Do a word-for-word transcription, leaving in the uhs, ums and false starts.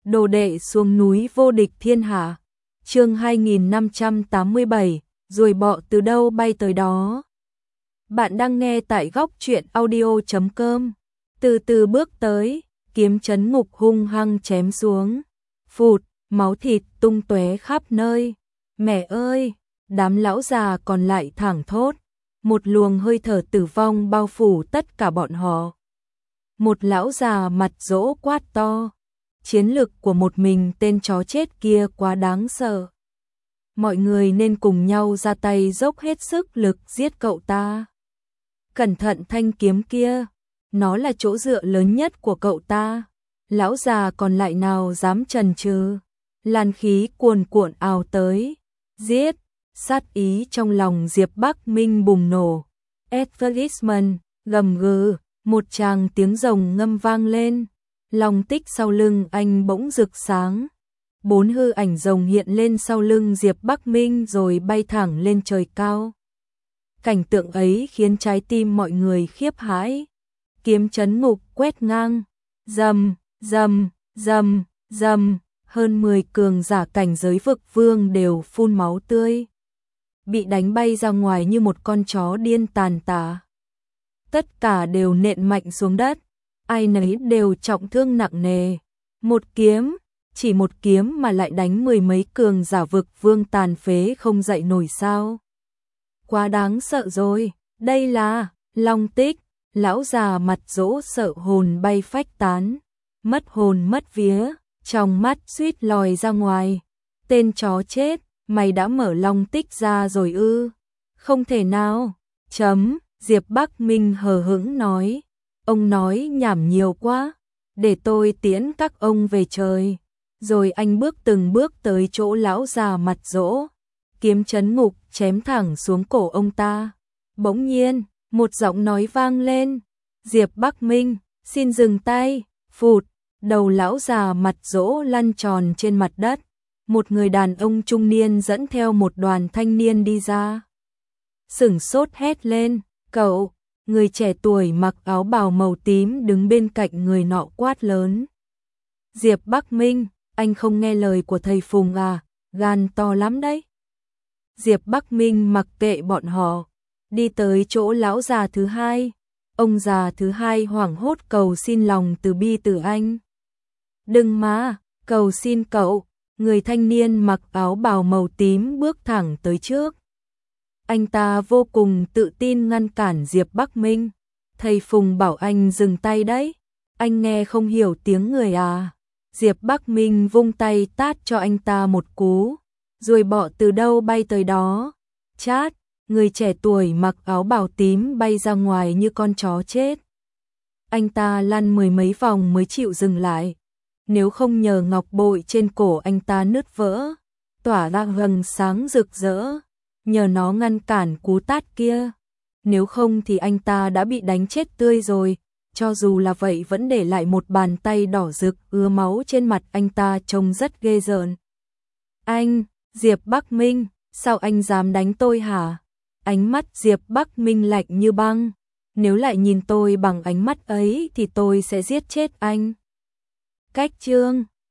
Đồ đệ xuống núi vô địch thiên hạ. Chương hai nghìn năm trăm tám mươi bảy, ruồi bọ từ đâu bay tới đó. Bạn đang nghe tại góc truyện audio chấm com. Từ từ bước tới, kiếm chấn ngục hung hăng chém xuống. Phụt, máu thịt tung tóe khắp nơi. Mẹ ơi, đám lão già còn lại thảng thốt. Một luồng hơi thở tử vong bao phủ tất cả bọn họ. Một lão già mặt rỗ quát to. Chiến lực của một mình tên chó chết kia quá đáng sợ. Mọi người nên cùng nhau ra tay dốc hết sức lực giết cậu ta. Cẩn thận thanh kiếm kia, nó là chỗ dựa lớn nhất của cậu ta. Lão già còn lại nào dám chần chừ. Lan khí cuồn cuộn ào tới. Giết, sát ý trong lòng Diệp Bắc Minh bùng nổ. Advertisement, gầm gừ, một tràng tiếng rồng ngâm vang lên. Long tích sau lưng anh bỗng rực sáng. Bốn hư ảnh rồng hiện lên sau lưng Diệp Bắc Minh rồi bay thẳng lên trời cao. Cảnh tượng ấy khiến trái tim mọi người khiếp hãi. Kiếm chấn ngục quét ngang. Rầm, rầm, rầm, rầm. Hơn mười cường giả cảnh giới vực vương đều phun máu tươi. Bị đánh bay ra ngoài như một con chó điên tàn tạ. Tất cả đều nện mạnh xuống đất. Ai nấy đều trọng thương nặng nề. Một kiếm, chỉ một kiếm mà lại đánh mười mấy cường giả vực vương tàn phế không dậy nổi sao. Quá đáng sợ rồi, đây là Long Tích. Lão già mặt rỗ sợ hồn bay phách tán. Mất hồn mất vía, trong mắt suýt lòi ra ngoài. Tên chó chết, mày đã mở Long Tích ra rồi ư? Không thể nào. Chấm, Diệp Bắc Minh hờ hững nói. Ông nói nhảm nhiều quá, để tôi tiễn các ông về trời. Rồi anh bước từng bước tới chỗ lão già mặt rỗ. Kiếm chấn ngục chém thẳng xuống cổ ông ta. Bỗng nhiên, một giọng nói vang lên. Diệp Bắc Minh, xin dừng tay. Phụt, đầu lão già mặt rỗ lăn tròn trên mặt đất. Một người đàn ông trung niên dẫn theo một đoàn thanh niên đi ra. Sửng sốt hét lên, cậu. Người trẻ tuổi mặc áo bào màu tím đứng bên cạnh người nọ quát lớn. Diệp Bắc Minh, anh không nghe lời của thầy Phùng à, gan to lắm đấy. Diệp Bắc Minh mặc kệ bọn họ, đi tới chỗ lão già thứ hai. Ông già thứ hai hoảng hốt cầu xin lòng từ bi từ anh. Đừng mà, cầu xin cậu. Người thanh niên mặc áo bào màu tím bước thẳng tới trước. Anh ta vô cùng tự tin ngăn cản Diệp Bắc Minh. Thầy Phùng bảo anh dừng tay đấy. Anh nghe không hiểu tiếng người à. Diệp Bắc Minh vung tay tát cho anh ta một cú. Ruồi bọ từ đâu bay tới đó. Chát, người trẻ tuổi mặc áo bào tím bay ra ngoài như con chó chết. Anh ta lăn mười mấy vòng mới chịu dừng lại. Nếu không nhờ ngọc bội trên cổ anh ta nứt vỡ, tỏa ra vầng sáng rực rỡ. Nhờ nó ngăn cản cú tát kia. Nếu không thì anh ta đã bị đánh chết tươi rồi. Cho dù là vậy vẫn để lại một bàn tay đỏ rực ứa máu trên mặt anh ta trông rất ghê rợn. Anh, Diệp Bắc Minh, sao anh dám đánh tôi hả? Ánh mắt Diệp Bắc Minh lạnh như băng. Nếu lại nhìn tôi bằng ánh mắt ấy thì tôi sẽ giết chết anh. Cách chương